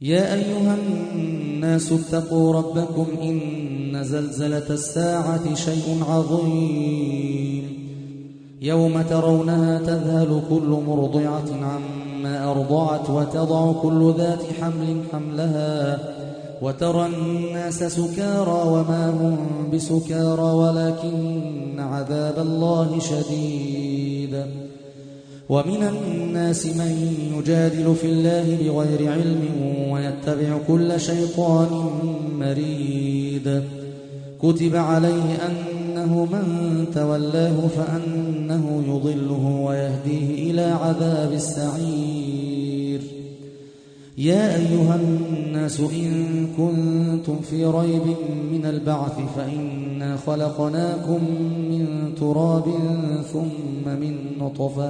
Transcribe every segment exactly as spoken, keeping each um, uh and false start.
يا أيها الناس اتقوا ربكم إن زلزلة الساعة شيء عظيم يوم ترونها تذهل كل مرضعة عما أرضعت وتضع كل ذات حمل حملها وترى الناس سكارى وما هم بسكارى ولكن عذاب الله شديد. ومن الناس من يجادل في الله بغير علم ويتبع كل شيطان مريد. كتب عليه أنه من تولاه فأنه يضله ويهديه إلى عذاب السعير. يا أيها الناس إن كنتم في ريب من البعث فإنا خلقناكم من تراب ثم من نطفة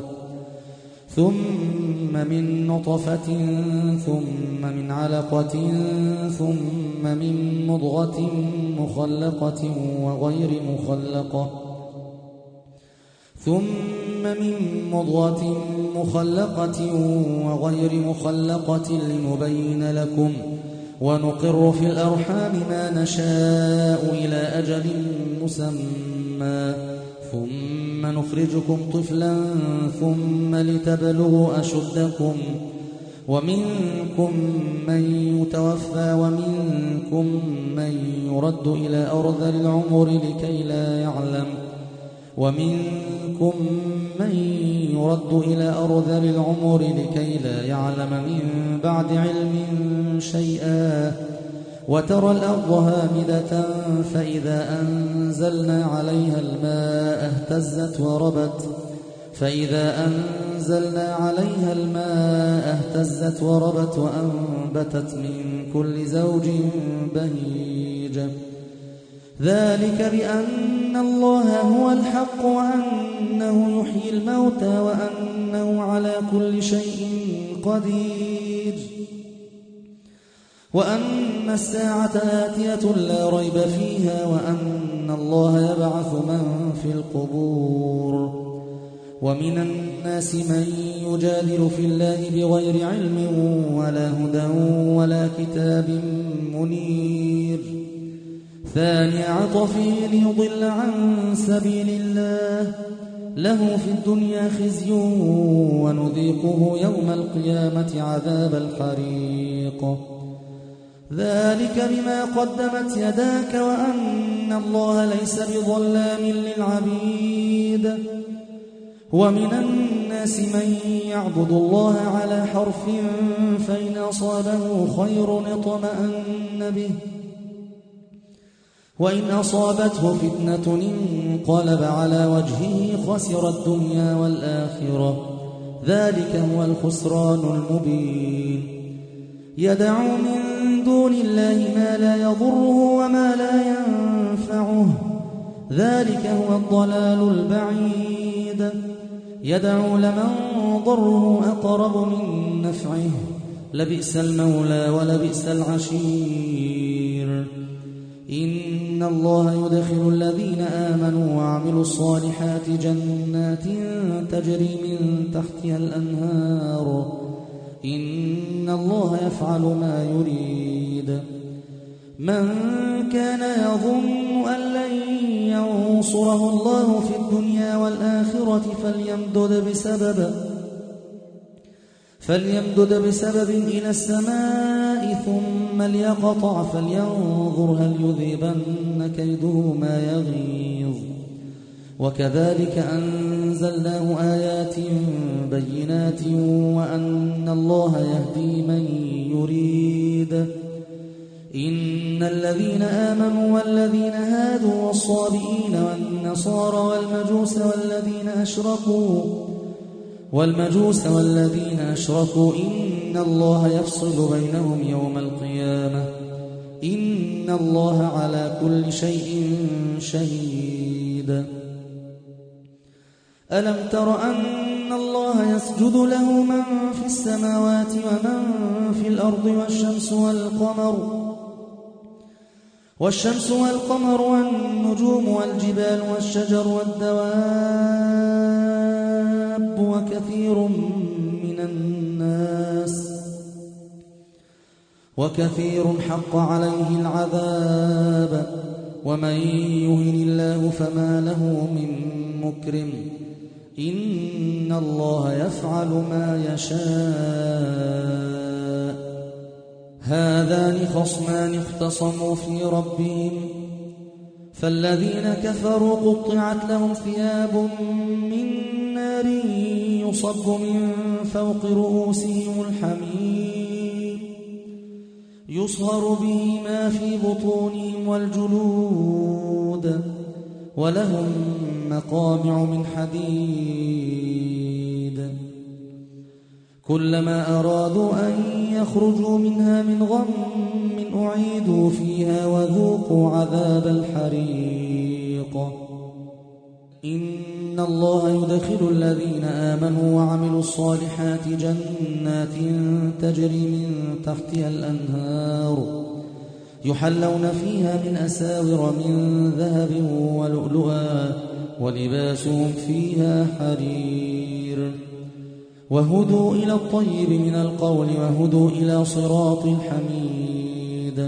ثم من نطفة ثم من علقة ثم من مضغة مخلقة وغير مخلقة ثم من مضغة مخلقة وغير مخلقة لنبين لكم ونقر في الأرحام ما نشاء إلى أجل مسمى ثم نخرجكم طفلا ثم لتبلغوا أشدكم ومنكم من يتوفى ومنكم من يرد إلى أرذل العمر لكي لا يعلم ومنكم من يرد إلى أرذل العمر لكي لا يعلم من بعد علم شيئا. وترى الأرض هامدة فإذا أنزلنا عليها الماء اهتزت وربت فإذا أنزلنا عليها الماء اهتزت وربت وأنبتت من كل زوج بهيج. ذلك بأن الله هو الحق وأنه يحيي الموتى وأنه على كل شيء قدير وأن الساعة آتية لا ريب فيها وأن الله يبعث من في القبور. ومن الناس من يجادل في الله بغير علم ولا هدى ولا كتاب منير. ثاني عطفه ليضل عن سبيل الله له في الدنيا خزي ونذيقه يوم القيامة عذاب الحريق. ذلك بما قدمت يداك وأن الله ليس بظلام للعبيد. ومن الناس من يعبد الله على حرف فإن أصابه خير اطمأن به وإن أصابته فتنة انقلب على وجهه خسر الدنيا والآخرة. ذلك هو الخسران المبين. يدعو من دون الله ما لا يضره وما لا ينفعه ذلك هو الضلال البعيد. يدعو لمن ضره أقرب من نفعه لبئس المولى ولبئس العشير. إن الله يدخل الذين آمنوا وعملوا الصالحات جنات تجري من تحتها الأنهار إن الله يفعل ما يريد. من كان يظن أن لن ينصره الله في الدنيا والآخرة فليمدد بسبب فليمدد بسبب إلى السماء ثم ليقطع فلينظر هل يذهبن كيده ما يغيظ. وكذلك أنزلناه آيات بينات وأن الله يهدي من يريد. إن الذين آمنوا والذين هادوا والصابئين والنصارى والمجوس والذين أشركوا والمجوس والذين أشركوا إن الله يفصل بينهم يوم القيامة إن الله على كل شيء شهيد. ألم تر أن الله يسجد له من في السماوات ومن في الأرض والشمس والقمر والشمس والقمر والنجوم والجبال والشجر والدواب وكثير من الناس وكثير حق عليه العذاب ومن يهن الله فما له من مكرم إن الله يفعل ما يشاء هذان خصمان اختصموا في ربهم فالذين كفروا قطعت لهم ثياب من نار يصب من فوق رؤوسهم الحميم يصهر به ما في بطونهم والجلود ولهم مقامع من حديد كلما أرادوا أن يخرجوا منها من غم أعيدوا فيها وذوقوا عذاب الحريق إن الله يدخل الذين آمنوا وعملوا الصالحات جنات تجري من تحتها الأنهار يحلون فيها من أساور من ذهب ولؤلؤا ولباسهم فيها حرير وهدوا إلى الطيب من القول وهدوا إلى صراط الحميد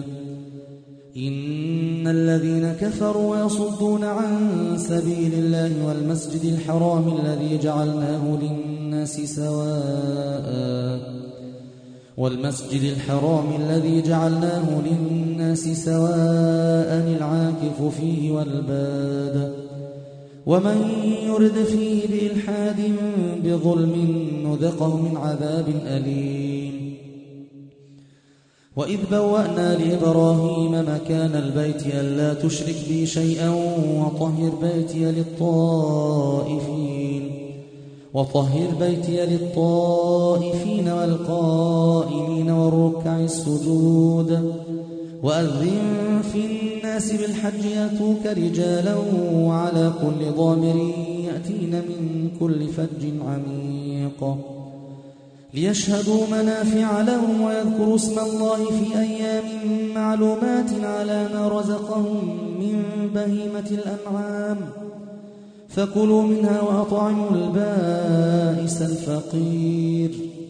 إن الذين كفروا يصدون عن سبيل الله والمسجد الحرام الذي جعلناه للناس سواء والمسجد الحرام الذي جعلناه للناس سواء العاكف فيه والباد ومن يرد فيه بإلحاد بظلم نذقه من عذاب أليم وإذ بوأنا لإبراهيم مكان البيت ألا تشرك بي شيئا وطهر بيتي للطائفين وطهر بيتي للطائفين والقائمين والركع السجود وأذن في الناس بالحج يأتوك رجالا وعلى كل ضامر يأتين من كل فج عميق ليشهدوا منافع لهم ويذكروا اسم الله في أيام معلومات على ما رزقهم من بهيمة الأنعام فكلوا منها وأطعموا البائس الفقير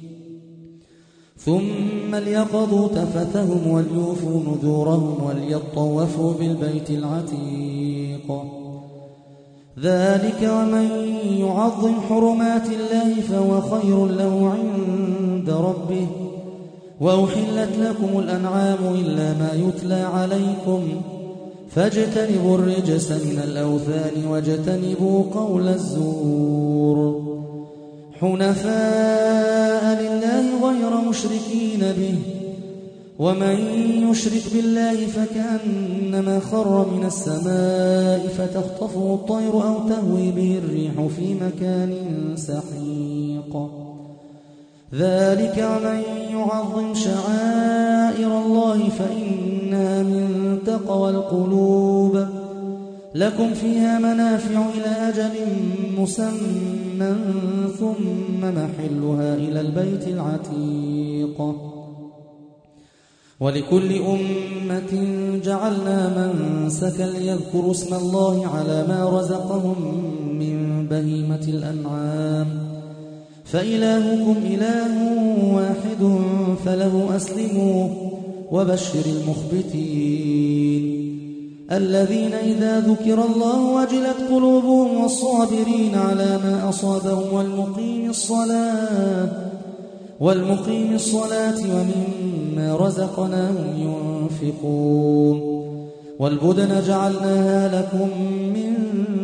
ثم ليقضوا تفثهم وليوفوا نذورهم وليطوفوا بالبيت العتيق ذلك ومن يعظم حرمات الله فهو خير له عند ربه وأحلت لكم الأنعام إلا ما يتلى عليكم فاجتنبوا الرجس من الأوثان واجتنبوا قول الزور حنفاء لله غير مشركين به ومن يشرك بالله فكأنما خر من السماء فتخطفه الطير أو تهوي به الريح في مكان سحيق ذلك ومن يعظم شعائر الله فإنها من تقوى القلوب لكم فيها منافع إلى أجل مسمى ثم محلها إلى البيت العتيق ولكل أمة جعلنا منسكا ليذكروا اسم الله على ما رزقهم من بهيمة الأنعام فإلهكم إله واحد فله أسلموا وبشر المخبتين الذين إذا ذكر الله وجلت قلوبهم والصابرين على ما أصابهم والمقيم الصلاة والمقيم الصلاة ومما رزقناهم ينفقون والبدن جعلناها لكم من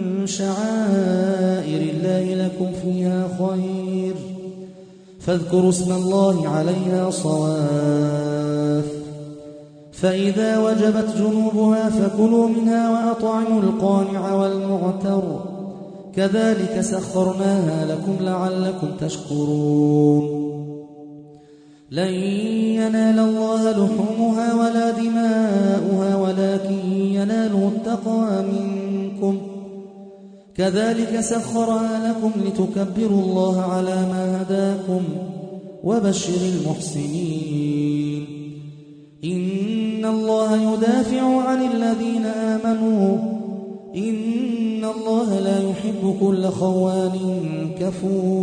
شعائر الله لكم فيها خير فاذكروا اسم الله عليها صواف فإذا وجبت جنوبها فكلوا منها وأطعموا القانع والمعتر كذلك سخرناها لكم لعلكم تشكرون لن ينال الله لحومها ولا دماؤها ولكن يناله التقوى منكم كذلك سخرها لكم لتكبروا الله على ما هداكم وبشر المحسنين إن الله يدافع عن الذين آمنوا إن الله لا يحب كل خوان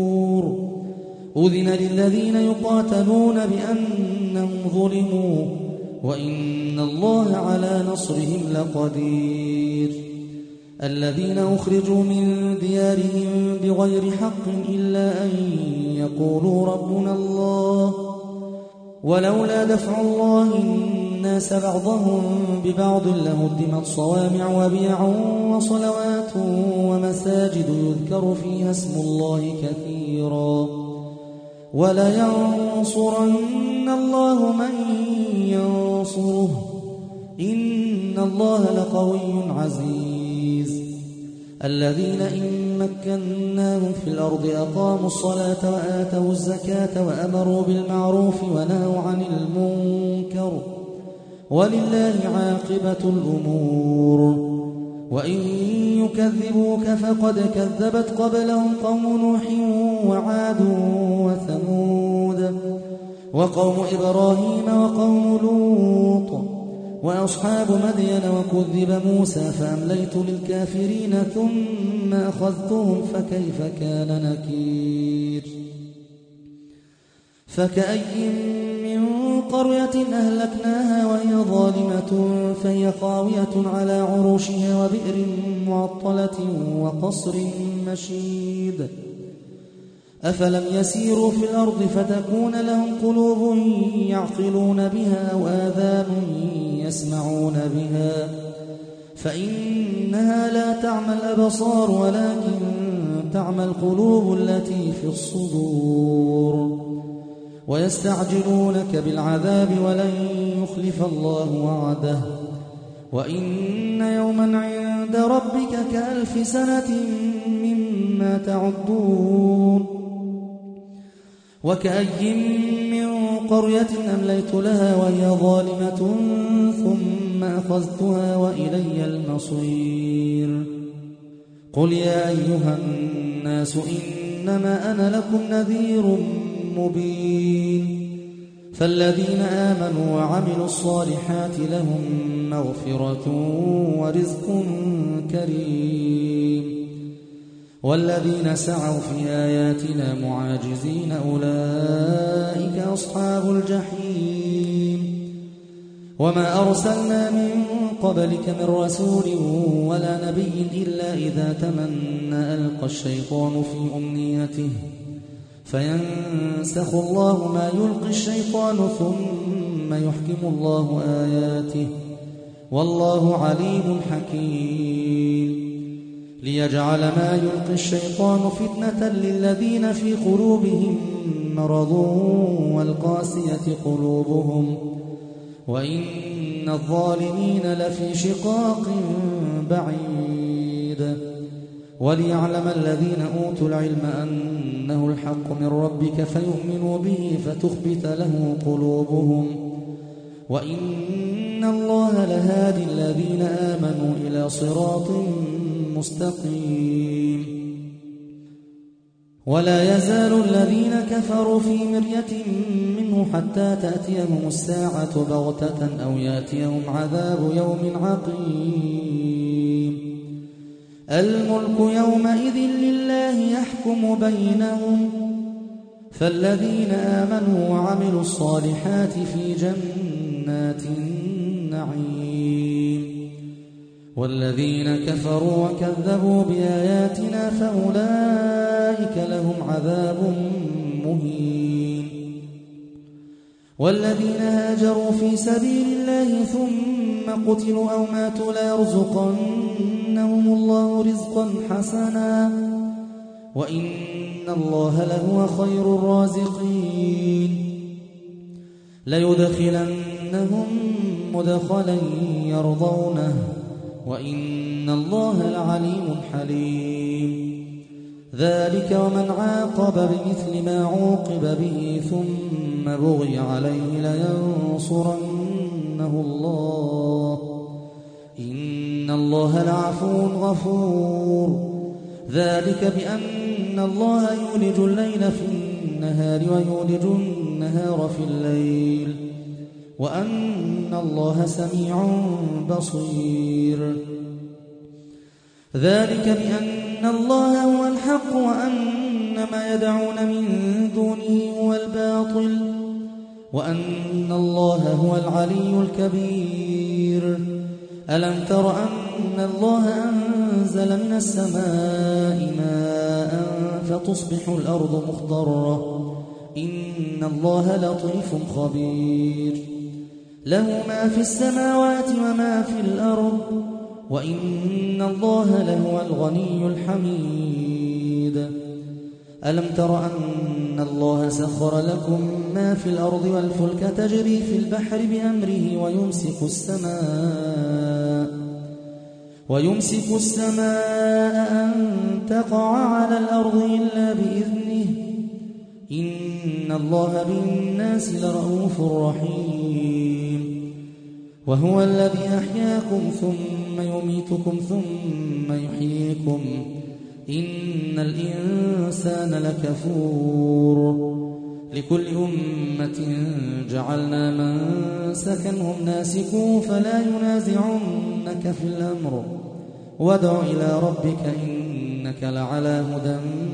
كفور أذن للذين يقاتلون بأنهم ظلموا وإن الله على نصرهم لقدير. الذين أخرجوا من ديارهم بغير حق إلا أن يقولوا ربنا الله، ولولا دفع الله الناس بعضهم ببعض لهدمت صوامع وبيع وصلوات ومساجد يذكر فيها اسم الله كثيرا، ولينصرن الله من ينصره، إن الله لقوي عزيز. الذين إن مكناهم في الأرض أقاموا الصلاة وآتوا الزكاة وأمروا بالمعروف ونهوا عن المنكر، ولله عاقبة الأمور. وإن يكذبوك فقد كذبت قبلهم قوم نوح وعاد وثمود وقوم إبراهيم وقوم لوط وأصحاب مدين، وكذب موسى فأمليت للكافرين ثم أخذتهم فكيف كان نكير. فكأي من قرية أهلكناها وهي ظالمة فهي خاوية على عروشها وبئر معطلة وقصر مشيد. أفلم يسيروا في الأرض فتكون لهم قلوب يعقلون بها وآذان يسمعون بها، فإنها لا تعمى الأبصار ولكن تعمى القلوب التي في الصدور. ويستعجلونك بالعذاب ولن يخلف الله وعده، وإن يوما عند ربك كألف سنة مما تعدون. وكأي من قرية أمليت لها وهي ظالمة ثم أخذتها وإلي المصير. قل يا أيها الناس إنما أنا لكم نذير مبين. فالذين آمنوا وعملوا الصالحات لهم مغفرة ورزق كريم، والذين سعوا في آياتنا معاجزين أولئك أصحاب الجحيم. وما أرسلنا من قبلك من رسول ولا نبي إلا إذا تمنى ألقى الشيطان في أمنيته فينسخ الله ما يلقي الشيطان ثم يحكم الله آياته، والله عليم حكيم. ليجعل ما يلقي الشيطان فتنة للذين في قلوبهم مرض والقاسية قلوبهم، وإن الظالمين لفي شقاق بعيد. وليعلم الذين أوتوا العلم أنه الحق من ربك فيؤمنوا به فتخبت له قلوبهم، وإن الله لهادي الذين آمنوا إلى صراط مستقيم. ولا يزال الذين كفروا في مرية منه حتى تأتيهم الساعة بغتة أو يأتيهم عذاب يوم عقيم. الملك يومئذ لله يحكم بينهم، فالذين آمنوا وعملوا الصالحات في جنات النعيم، والذين كفروا وكذبوا بآياتنا فأولئك لهم عذاب مهين. والذين هاجروا في سبيل الله ثم قتلوا أو ماتوا ليرزقنهم الله رزقا حسنا، وإن الله لهو خير الرازقين. ليدخلنهم مدخلا يرضونه، وإن الله لعليم حليم. ذلك ومن عاقب بمثل ما عوقب به ثم بغي عليه لينصرنه الله، إن الله لعفو غفور. ذلك بأن الله يولج الليل في النهار ويولج النهار في الليل، وأن الله سميع بصير. ذلك بأن الله هو الحق وأن ما يدعون من دونه هو الباطل، وأن الله هو العلي الكبير. ألم تر أن الله أنزل من السماء ماء فتصبح الأرض مخضرة إن الله لطيف خبير. له ما في السماوات وما في الأرض وإن الله لهو الغني الحميد. ألم تر أن الله سخر لكم ما في الأرض والفلك تجري في البحر بأمره ويمسك السماء ويمسك السماء أن تقع على الأرض إلا بإذنه إن الله بالناس لرؤوف رحيم. وهو الذي أحياكم ثم يميتكم ثم يحييكم إن الإنسان لكفور. لكل أمة جعلنا منسكا هم ناسكوه فلا ينازعنك في الأمر وادع إلى ربك إنك لعلى هدى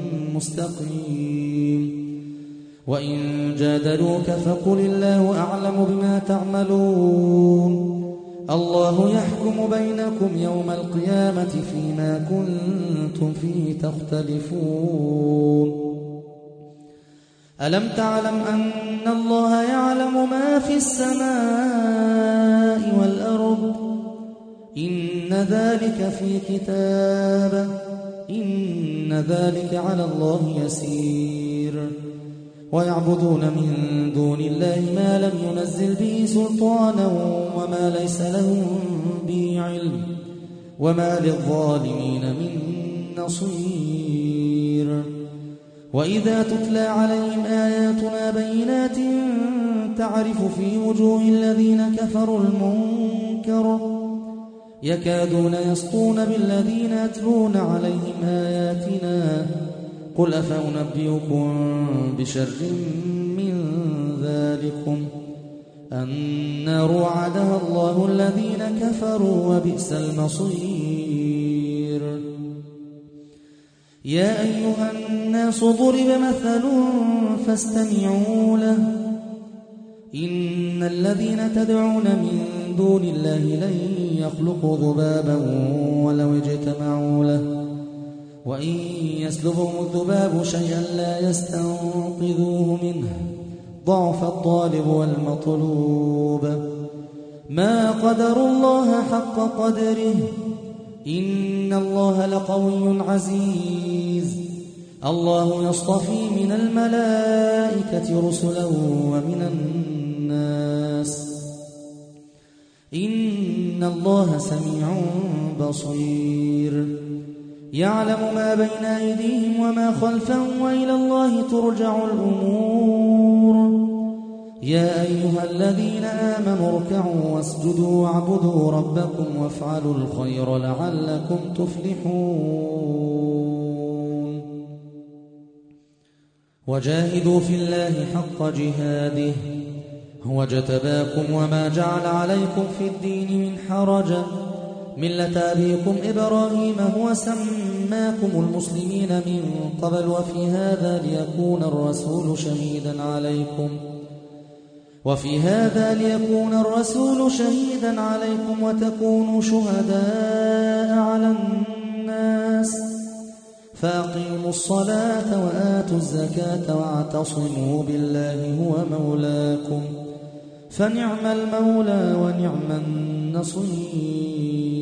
مستقيم. وإن جادلوك فقل الله أعلم بما تعملون الله يحكم بينكم يوم القيامة فيما كنتم فيه تختلفون. ألم تعلم أن الله يعلم ما في السماء والأرض إن ذلك في كتاب إن ذلك على الله يسير. ويعبدون من دون الله ما لم ينزل به سلطانا وما ليس لهم به علم وما للظالمين من نصير. وإذا تتلى عليهم آياتنا بينات تعرف في وجوه الذين كفروا المنكر يكادون يسطون بالذين يتلون عليهم آياتنا قل أفأنبئكم بشر من ذلكم النار وعدها الله الذين كفروا وبئس المصير. يا أيها الناس ضرب مثل فاستمعوا له إن الذين تدعون من دون الله لن يخلقوا ذبابا ولو اجتمعوا له وإن يسلبهم الذباب شيئا لا يستنقذوه منه ضعف الطالب والمطلوب. ما قدروا الله حق قدره إن الله لقوي عزيز. الله يصطفي من الملائكة رسلا ومن الناس إن الله سميع بصير. يعلم ما بين أيديهم وما خلفهم وإلى الله ترجع الأمور. يا أيها الذين آمنوا اركعوا واسجدوا واعبدوا ربكم وافعلوا الخير لعلكم تفلحون. وجاهدوا في الله حق جهاده هو اجتباكم وما جعل عليكم في الدين من حرج ملة أبيكم إبراهيم هو سماكم المسلمين من قبل وفي هذا ليكون الرسول شهيدا عليكم وفي هذا ليكون الرسول شهيدا عليكم وتكونوا شهداء على الناس فأقيموا الصلاة وآتوا الزكاة واعتصموا بالله هو مولاكم فنعم المولى ونعم النصير.